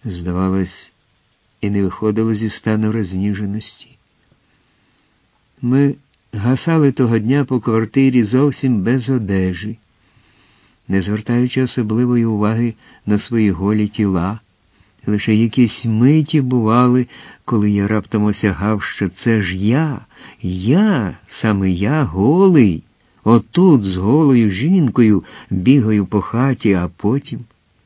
здавалось, і не виходило зі стану розніженості. Ми гасали того дня по квартирі зовсім без одежі, не звертаючи особливої уваги на свої голі тіла. Лише якісь миті бували, коли я раптом осягав, що це ж саме я голий, отут з голою жінкою бігаю по хаті, а потім...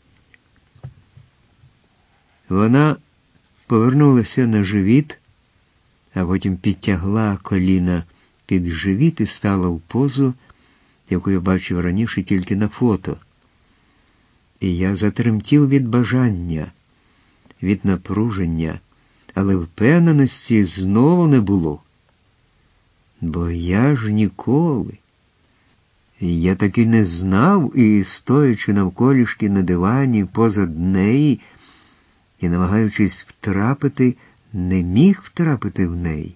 Вона повернулася на живіт, а потім підтягла коліна під живіт і стала в позу, яку я бачив раніше тільки на фото. І я затремтів від бажання, від напруження, але впевненості знову не було. Бо я ж ніколи. Я таки не знав і, стоячи навколішки на дивані позад неї і намагаючись втрапити, не міг втрапити в неї.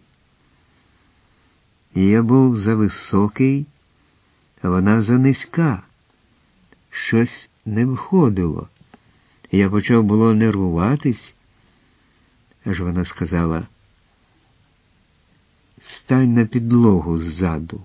Я був зависокий, а вона занизька. Щось не виходило. Я почав було нервуватись, аж вона сказала: «Стань на підлогу ззаду».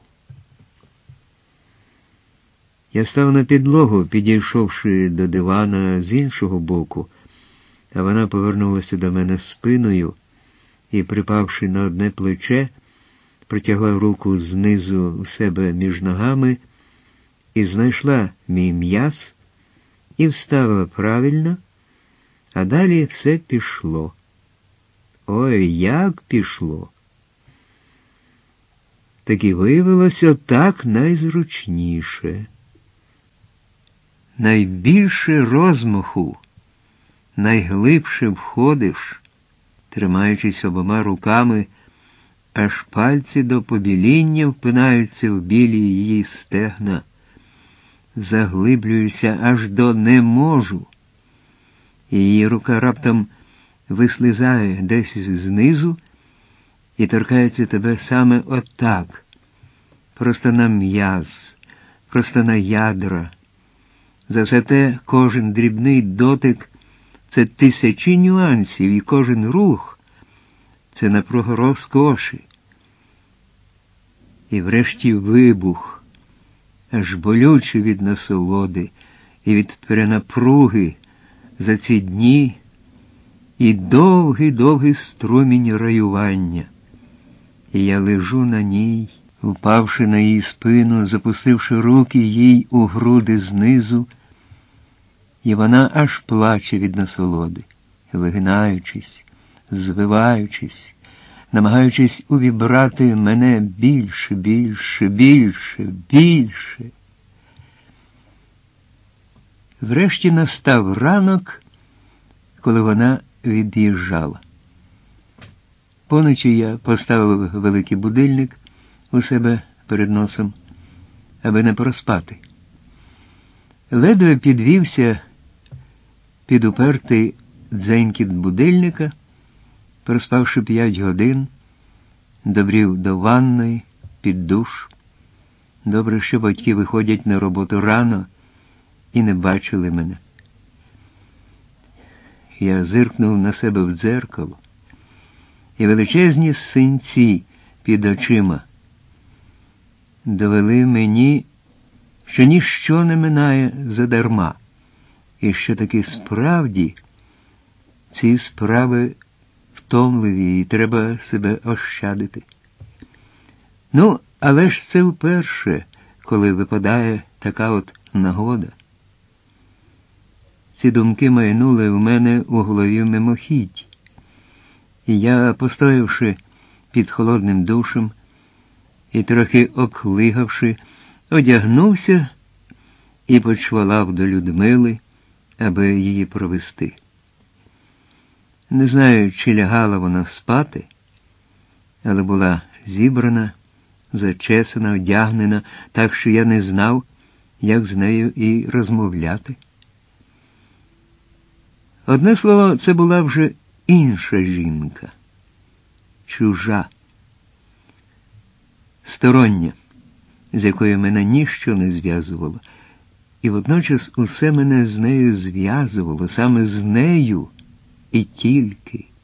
Я став на підлогу, підійшовши до дивана з іншого боку, а вона повернулася до мене спиною і, припавши на одне плече, протягла руку знизу у себе між ногами і знайшла мій м'яз і вставила правильно, а далі все пішло. Ой, як пішло! Так і виявилося так найзручніше. Найбільше розмаху, найглибше входиш, тримаючись обома руками, аж пальці до побіління впинаються в білі її стегна. Заглиблююся аж до «не можу». І її рука раптом вислизає десь знизу і торкається тебе саме отак, просто на м'яз, просто на ядра. За все те кожен дрібний дотик – це тисячі нюансів, і кожен рух – це напруга розкоші. І врешті вибух, аж болючий від насолоди і від перенапруги за ці дні, і довгий-довгий струмінь раювання. І я лежу на ній, впавши на її спину, запустивши руки їй у груди знизу, і вона аж плаче від насолоди, вигинаючись, звиваючись, намагаючись увібрати мене більше, більше, більше, більше. Врешті настав ранок, коли вона від'їжджала. Поночі я поставив великий будильник у себе перед носом, аби не проспати. Ледве підвівся під упертий дзенькіт будильника, проспавши 5 годин, добрів до ванної, під душ. Добре, що батьки виходять на роботу рано і не бачили мене. Я зиркнув на себе в дзеркало, і величезні синці під очима довели мені, що ніщо не минає задарма, і що таки справді ці справи втомливі і треба себе ощадити. Ну, але ж це вперше, коли випадає така от нагода. Ці думки майнули в мене у голові мимохідь. І я, постоявши під холодним душем і трохи оклигавши, одягнувся і почвалав до Людмили, аби її провести. Не знаю, чи лягала вона спати, але була зібрана, зачесана, одягнена, так що я не знав, як з нею і розмовляти. Одне слово, це була вже інша жінка, чужа, стороння, з якою мене ніщо не зв'язувало. І водночас усе мене з нею зв'язувало, саме з нею, і тільки.